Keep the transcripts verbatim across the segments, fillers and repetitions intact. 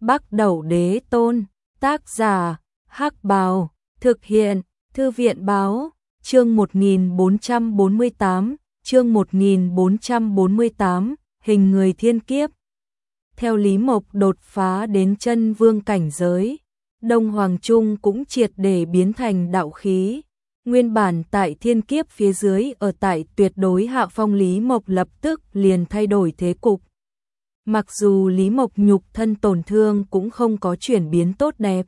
Bắc Đẩu Đế Tôn, tác giả, Hắc Bào, thực hiện, Thư viện Báo, chương một nghìn bốn trăm bốn mươi tám, chương một nghìn bốn trăm bốn mươi tám, hình người thiên kiếp. Theo Lý Mộc đột phá đến chân vương cảnh giới, Đông Hoàng Trung cũng triệt để biến thành đạo khí. Nguyên bản tại thiên kiếp phía dưới ở tại tuyệt đối hạ phong, Lý Mộc lập tức liền thay đổi thế cục. Mặc dù Lý Mộc nhục thân tổn thương cũng không có chuyển biến tốt đẹp.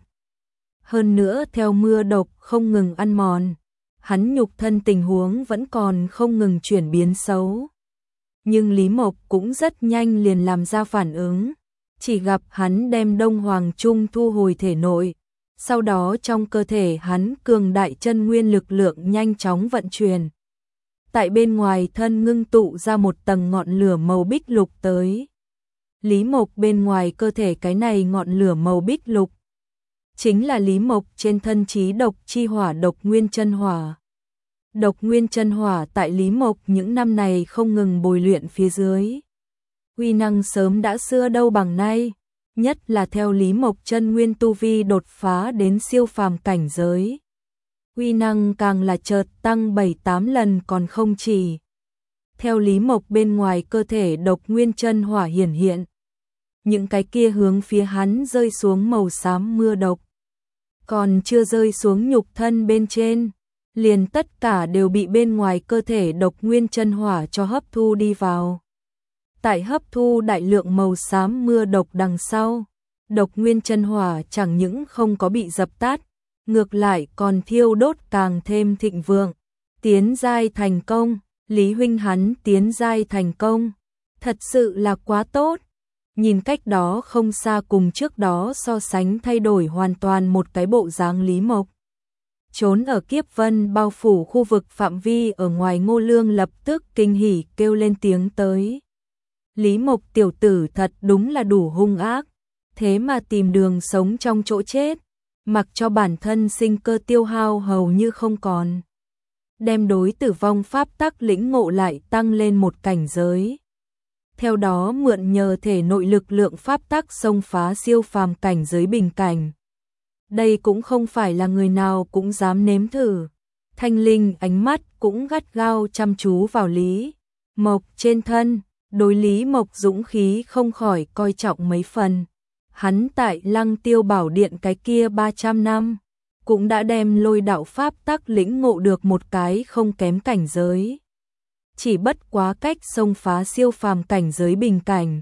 Hơn nữa theo mưa độc không ngừng ăn mòn, hắn nhục thân tình huống vẫn còn không ngừng chuyển biến xấu. Nhưng Lý Mộc cũng rất nhanh liền làm ra phản ứng, chỉ gặp hắn đem Đông Hoàng Trung thu hồi thể nội. Sau đó trong cơ thể hắn cường đại chân nguyên lực lượng nhanh chóng vận chuyển. Tại bên ngoài thân ngưng tụ ra một tầng ngọn lửa màu bích lục tới. Lý Mộc bên ngoài cơ thể cái này ngọn lửa màu bích lục chính là Lý Mộc trên thân chí độc chi hỏa độc nguyên chân hỏa. Độc nguyên chân hỏa tại Lý Mộc những năm này không ngừng bồi luyện phía dưới. Uy năng sớm đã xưa đâu bằng nay. Nhất là theo Lý Mộc chân nguyên tu vi đột phá đến siêu phàm cảnh giới. Uy năng càng là chợt tăng bảy tám lần còn không chỉ. Theo Lý Mộc bên ngoài cơ thể độc nguyên chân hỏa hiển hiện. Những cái kia hướng phía hắn rơi xuống màu xám mưa độc. Còn chưa rơi xuống nhục thân bên trên. Liền tất cả đều bị bên ngoài cơ thể độc nguyên chân hỏa cho hấp thu đi vào. Tại hấp thu đại lượng màu xám mưa độc đằng sau, độc nguyên chân hỏa chẳng những không có bị dập tắt, ngược lại còn thiêu đốt càng thêm thịnh vượng. Tiến giai thành công, Lý huynh hắn tiến giai thành công, thật sự là quá tốt. Nhìn cách đó không xa cùng trước đó so sánh thay đổi hoàn toàn một cái bộ dáng Lý Mộc. Trốn ở kiếp vân bao phủ khu vực phạm vi ở ngoài, Ngô Lương lập tức kinh hỉ kêu lên tiếng tới. Lý Mộc tiểu tử thật đúng là đủ hung ác, thế mà tìm đường sống trong chỗ chết, mặc cho bản thân sinh cơ tiêu hao hầu như không còn. Đem đối tử vong pháp tắc lĩnh ngộ lại tăng lên một cảnh giới. Theo đó mượn nhờ thể nội lực lượng pháp tắc xông phá siêu phàm cảnh giới bình cảnh. Đây cũng không phải là người nào cũng dám nếm thử. Thanh Linh ánh mắt cũng gắt gao chăm chú vào Lý Mộc trên thân. Đối Lý Mộc dũng khí không khỏi coi trọng mấy phần. Hắn tại Lăng Tiêu Bảo Điện cái kia ba trăm năm, cũng đã đem lôi đạo pháp tắc lĩnh ngộ được một cái không kém cảnh giới. Chỉ bất quá cách xông phá siêu phàm cảnh giới bình cảnh.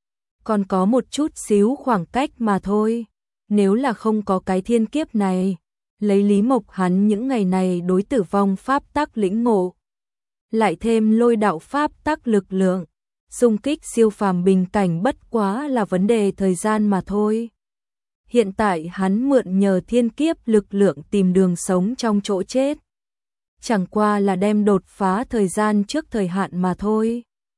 Còn có một chút xíu khoảng cách mà thôi. Nếu là không có cái thiên kiếp này, lấy Lý Mộc hắn những ngày này đối tử vong pháp tắc lĩnh ngộ. Lại thêm lôi đạo pháp tắc lực lượng. Xung kích siêu phàm bình cảnh bất quá là vấn đề thời gian mà thôi. Hiện tại hắn mượn nhờ thiên kiếp lực lượng tìm đường sống trong chỗ chết. Chẳng qua là đem đột phá thời gian trước thời hạn mà thôi.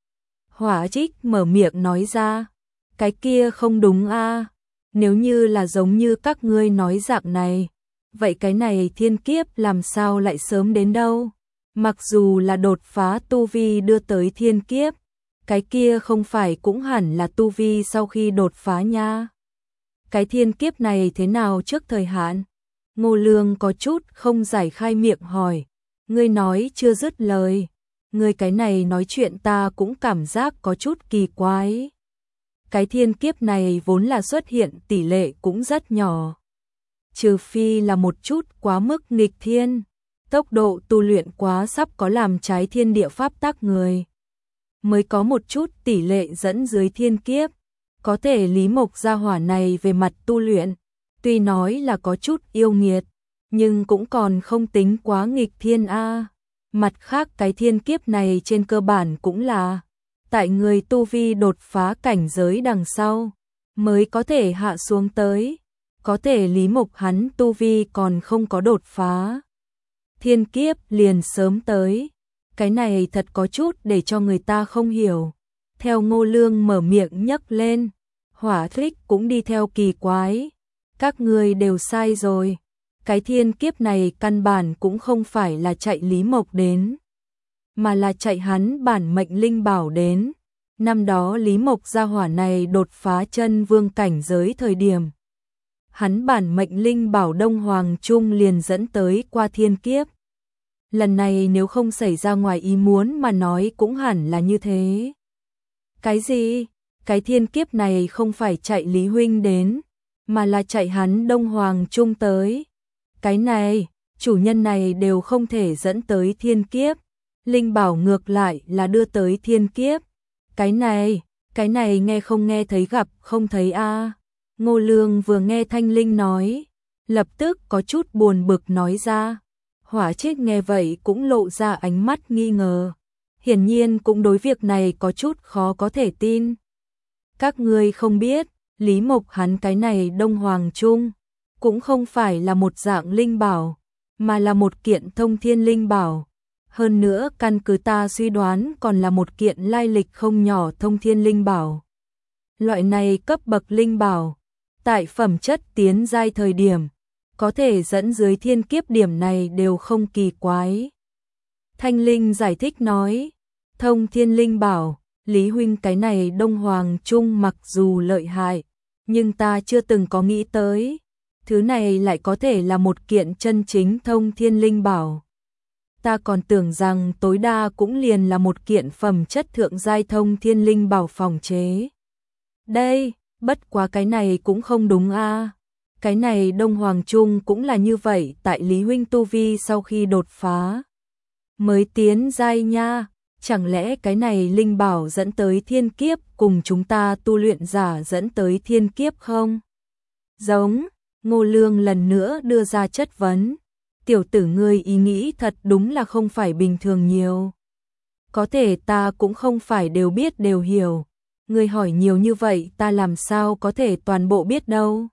Hỏa Trích mở miệng nói ra. Cái kia không đúng a. Nếu như là giống như các ngươi nói dạng này, vậy cái này thiên kiếp làm sao lại sớm đến đâu? Mặc dù là đột phá tu vi đưa tới thiên kiếp, cái kia không phải cũng hẳn là tu vi sau khi đột phá nha. Cái thiên kiếp này thế nào trước thời hạn? Ngô Lương có chút không giải khai miệng hỏi. Ngươi nói chưa dứt lời. Ngươi cái này nói chuyện ta cũng cảm giác có chút kỳ quái. Cái thiên kiếp này vốn là xuất hiện tỷ lệ cũng rất nhỏ. Trừ phi là một chút quá mức nghịch thiên. Tốc độ tu luyện quá sắp có làm trái thiên địa pháp tắc người. Mới có một chút tỷ lệ dẫn dưới thiên kiếp. Có thể Lý Mộc gia hỏa này về mặt tu luyện, tuy nói là có chút yêu nghiệt, nhưng cũng còn không tính quá nghịch thiên a. Mặt khác cái thiên kiếp này trên cơ bản cũng là tại người tu vi đột phá cảnh giới đằng sau mới có thể hạ xuống tới. Có thể Lý Mộc hắn tu vi còn không có đột phá, thiên kiếp liền sớm tới. Cái này thật có chút để cho người ta không hiểu. Theo Ngô Lương mở miệng nhấc lên, Hỏa Trích cũng đi theo kỳ quái. Các ngươi đều sai rồi. Cái thiên kiếp này căn bản cũng không phải là chạy Lý Mộc đến, mà là chạy hắn bản mệnh linh bảo đến. Năm đó Lý Mộc gia hỏa này đột phá chân vương cảnh giới thời điểm. Hắn bản mệnh linh bảo Đông Hoàng Trung liền dẫn tới qua thiên kiếp. Lần này nếu không xảy ra ngoài ý muốn mà nói cũng hẳn là như thế. Cái gì? Cái thiên kiếp này không phải chạy Lý Huynh đến, mà là chạy hắn Đông Hoàng Trung tới. Cái này, chủ nhân này đều không thể dẫn tới thiên kiếp. Linh bảo ngược lại là đưa tới thiên kiếp. Cái này, cái này nghe không nghe thấy gặp không thấy a. À. Ngô Lương vừa nghe Thanh Linh nói, lập tức có chút buồn bực nói ra. Hỏa Trích nghe vậy cũng lộ ra ánh mắt nghi ngờ. Hiển nhiên cũng đối việc này có chút khó có thể tin. Các ngươi không biết, Lý Mộc hắn cái này Đông Hoàng Trung cũng không phải là một dạng linh bảo, mà là một kiện thông thiên linh bảo. Hơn nữa căn cứ ta suy đoán còn là một kiện lai lịch không nhỏ thông thiên linh bảo. Loại này cấp bậc linh bảo, tại phẩm chất tiến giai thời điểm, có thể dẫn dưới thiên kiếp điểm này đều không kỳ quái. Thanh Linh giải thích nói, thông thiên linh bảo, Lý Huynh cái này Đông Hoàng Trung mặc dù lợi hại, nhưng ta chưa từng có nghĩ tới, thứ này lại có thể là một kiện chân chính thông thiên linh bảo. Ta còn tưởng rằng tối đa cũng liền là một kiện phẩm chất thượng giai thông thiên linh bảo phòng chế. Đây, bất quá cái này cũng không đúng a. À. Cái này Đông Hoàng Trung cũng là như vậy, tại Lý Huynh tu vi sau khi đột phá mới tiến giai nha, chẳng lẽ cái này linh bảo dẫn tới thiên kiếp cùng chúng ta tu luyện giả dẫn tới thiên kiếp không? Giống, Ngô Lương lần nữa đưa ra chất vấn. Tiểu tử ngươi ý nghĩ thật đúng là không phải bình thường nhiều. Có thể ta cũng không phải đều biết đều hiểu. Ngươi hỏi nhiều như vậy ta làm sao có thể toàn bộ biết đâu.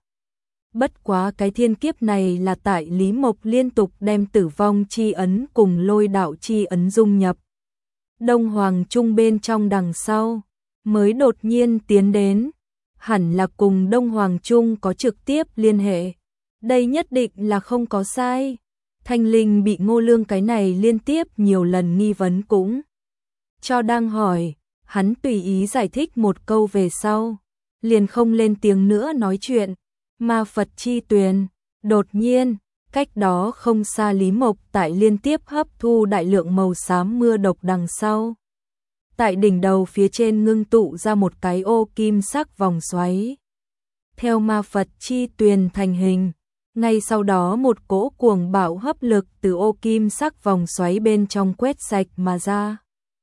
Bất quá cái thiên kiếp này là tại Lý Mộc liên tục đem tử vong chi ấn cùng lôi đạo chi ấn dung nhập. Đông Hoàng Trung bên trong đằng sau, mới đột nhiên tiến đến. Hẳn là cùng Đông Hoàng Trung có trực tiếp liên hệ. Đây nhất định là không có sai. Thanh Linh bị Ngô Lương cái này liên tiếp nhiều lần nghi vấn cũng cho đang hỏi, hắn tùy ý giải thích một câu về sau, liền không lên tiếng nữa nói chuyện. Ma Phật chi tuyền, đột nhiên, cách đó không xa Lý Mộc tại liên tiếp hấp thu đại lượng màu xám mưa độc đằng sau. Tại đỉnh đầu phía trên ngưng tụ ra một cái ô kim sắc vòng xoáy. Theo ma Phật chi tuyền thành hình, ngay sau đó một cỗ cuồng bạo hấp lực từ ô kim sắc vòng xoáy bên trong quét sạch mà ra.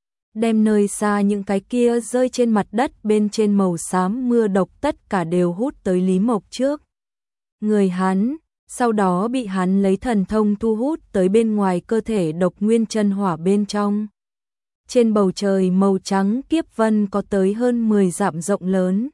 Đem nơi xa những cái kia rơi trên mặt đất bên trên màu xám mưa độc tất cả đều hút tới Lý Mộc trước người hắn, sau đó bị hắn lấy thần thông thu hút tới bên ngoài cơ thể độc nguyên chân hỏa bên trong. Trên bầu trời màu trắng kiếp vân có tới hơn mười dặm rộng lớn.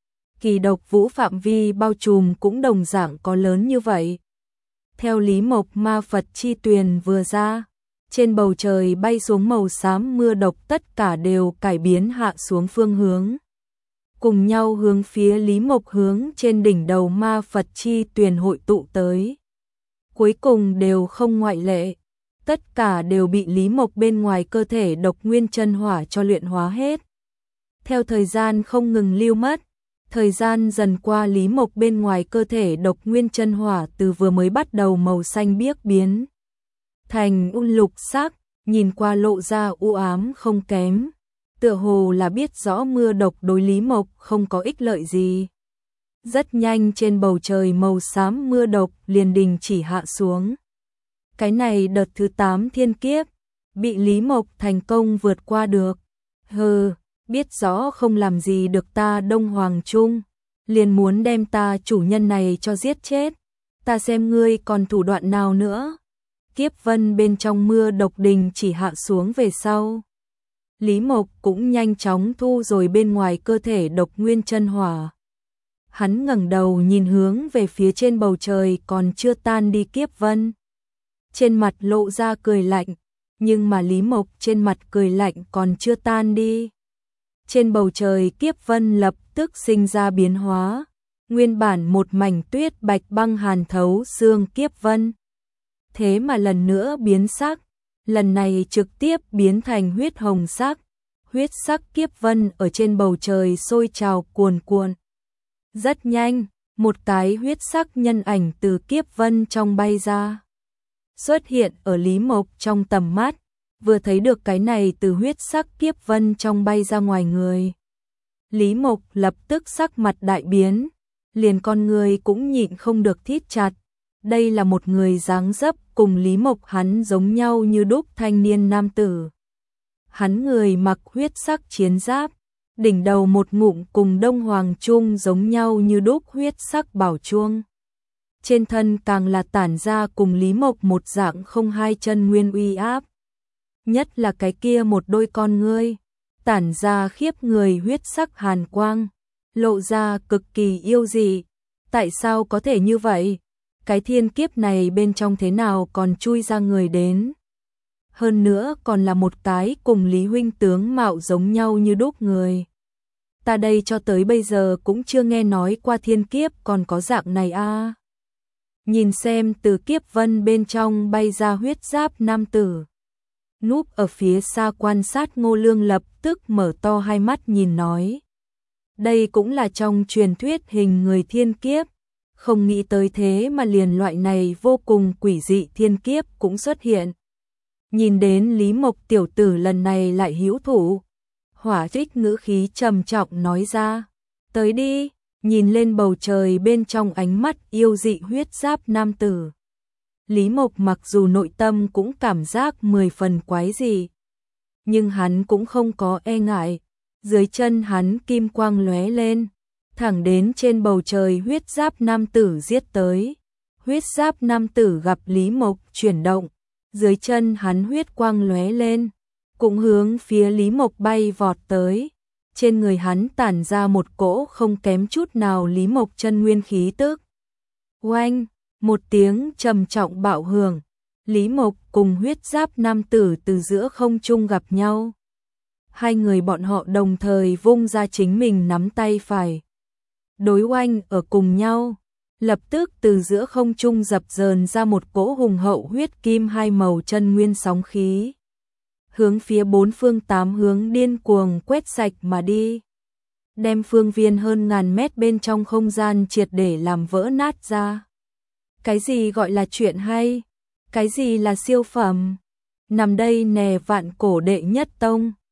Kỳ độc vũ phạm vi bao trùm cũng đồng dạng có lớn như vậy. Theo Lý Mộc ma Phật chi tuyền vừa ra, trên bầu trời bay xuống màu xám mưa độc tất cả đều cải biến hạ xuống phương hướng. Cùng nhau hướng phía Lý Mộc hướng trên đỉnh đầu ma Phật chi tuyền hội tụ tới. Cuối cùng đều không ngoại lệ, tất cả đều bị Lý Mộc bên ngoài cơ thể độc nguyên chân hỏa cho luyện hóa hết. Theo thời gian không ngừng lưu mất, thời gian dần qua Lý Mộc bên ngoài cơ thể độc nguyên chân hỏa từ vừa mới bắt đầu màu xanh biếc biến thành u lục sắc, nhìn qua lộ ra u ám không kém. Tựa hồ là biết rõ mưa độc đối Lý Mộc không có ích lợi gì. Rất nhanh trên bầu trời màu xám mưa độc liền đình chỉ hạ xuống. Cái này đợt thứ tám thiên kiếp, bị Lý Mộc thành công vượt qua được. Hừ, biết rõ không làm gì được ta Đông Hoàng Trung, liền muốn đem ta chủ nhân này cho giết chết. Ta xem ngươi còn thủ đoạn nào nữa. Kiếp vân bên trong mưa độc đình chỉ hạ xuống về sau. Lý Mộc cũng nhanh chóng thu rồi bên ngoài cơ thể độc nguyên chân hỏa. Hắn ngẩng đầu nhìn hướng về phía trên bầu trời còn chưa tan đi kiếp vân. Trên mặt lộ ra cười lạnh, nhưng mà Lý Mộc trên mặt cười lạnh còn chưa tan đi. Trên bầu trời kiếp vân lập tức sinh ra biến hóa, nguyên bản một mảnh tuyết bạch băng hàn thấu xương kiếp vân. Thế mà lần nữa biến sắc, lần này trực tiếp biến thành huyết hồng sắc. huyết sắc kiếp vân ở trên bầu trời sôi trào cuồn cuộn. Rất nhanh, một cái huyết sắc nhân ảnh từ kiếp vân trong bay ra, xuất hiện ở Lý Mộc trong tầm mắt, vừa thấy được cái này từ huyết sắc kiếp vân trong bay ra ngoài người. Lý Mộc lập tức sắc mặt đại biến, liền con người cũng nhịn không được thít chặt. Đây là một người dáng dấp cùng Lý Mộc hắn giống nhau như đúc thanh niên nam tử. Hắn người mặc huyết sắc chiến giáp, đỉnh đầu một ngụm cùng Đông Hoàng Trung giống nhau như đúc huyết sắc bảo chuông. Trên thân càng là tản ra cùng Lý Mộc một dạng không hai chân nguyên uy áp. Nhất là cái kia một đôi con ngươi, tản ra khiếp người huyết sắc hàn quang, lộ ra cực kỳ yêu dị. Tại sao có thể như vậy? Cái thiên kiếp này bên trong thế nào còn chui ra người đến? Hơn nữa còn là một cái cùng Lý huynh tướng mạo giống nhau như đúc người. Ta đây cho tới bây giờ cũng chưa nghe nói qua thiên kiếp còn có dạng này a. À. Nhìn xem từ kiếp vân bên trong bay ra huyết giáp nam tử. Núp ở phía xa quan sát Ngô Lương lập tức mở to hai mắt nhìn nói. Đây cũng là trong truyền thuyết hình người thiên kiếp. Không nghĩ tới thế mà liền loại này vô cùng quỷ dị thiên kiếp cũng xuất hiện. Nhìn đến Lý Mộc tiểu tử lần này lại hữu thủ. Hỏa Trích ngữ khí trầm trọng nói ra. Tới đi, nhìn lên bầu trời bên trong ánh mắt yêu dị huyết giáp nam tử. Lý Mộc mặc dù nội tâm cũng cảm giác mười phần quái dị, nhưng hắn cũng không có e ngại. Dưới chân hắn kim quang lóe lên, thẳng đến trên bầu trời huyết giáp nam tử giết tới. Huyết giáp nam tử gặp Lý Mộc chuyển động, dưới chân hắn huyết quang lóe lên, cũng hướng phía Lý Mộc bay vọt tới. Trên người hắn tản ra một cỗ không kém chút nào Lý Mộc chân nguyên khí tức. Oanh, một tiếng trầm trọng bạo hưởng, Lý Mộc cùng huyết giáp nam tử từ giữa không trung gặp nhau. Hai người bọn họ đồng thời vung ra chính mình nắm tay phải, đối oanh ở cùng nhau, lập tức từ giữa không trung dập dờn ra một cỗ hùng hậu huyết kim hai màu chân nguyên sóng khí, hướng phía bốn phương tám hướng điên cuồng quét sạch mà đi, đem phương viên hơn ngàn mét bên trong không gian triệt để làm vỡ nát ra. Cái gì gọi là chuyện hay? Cái gì là siêu phẩm? Nằm đây nè vạn cổ đệ nhất tông.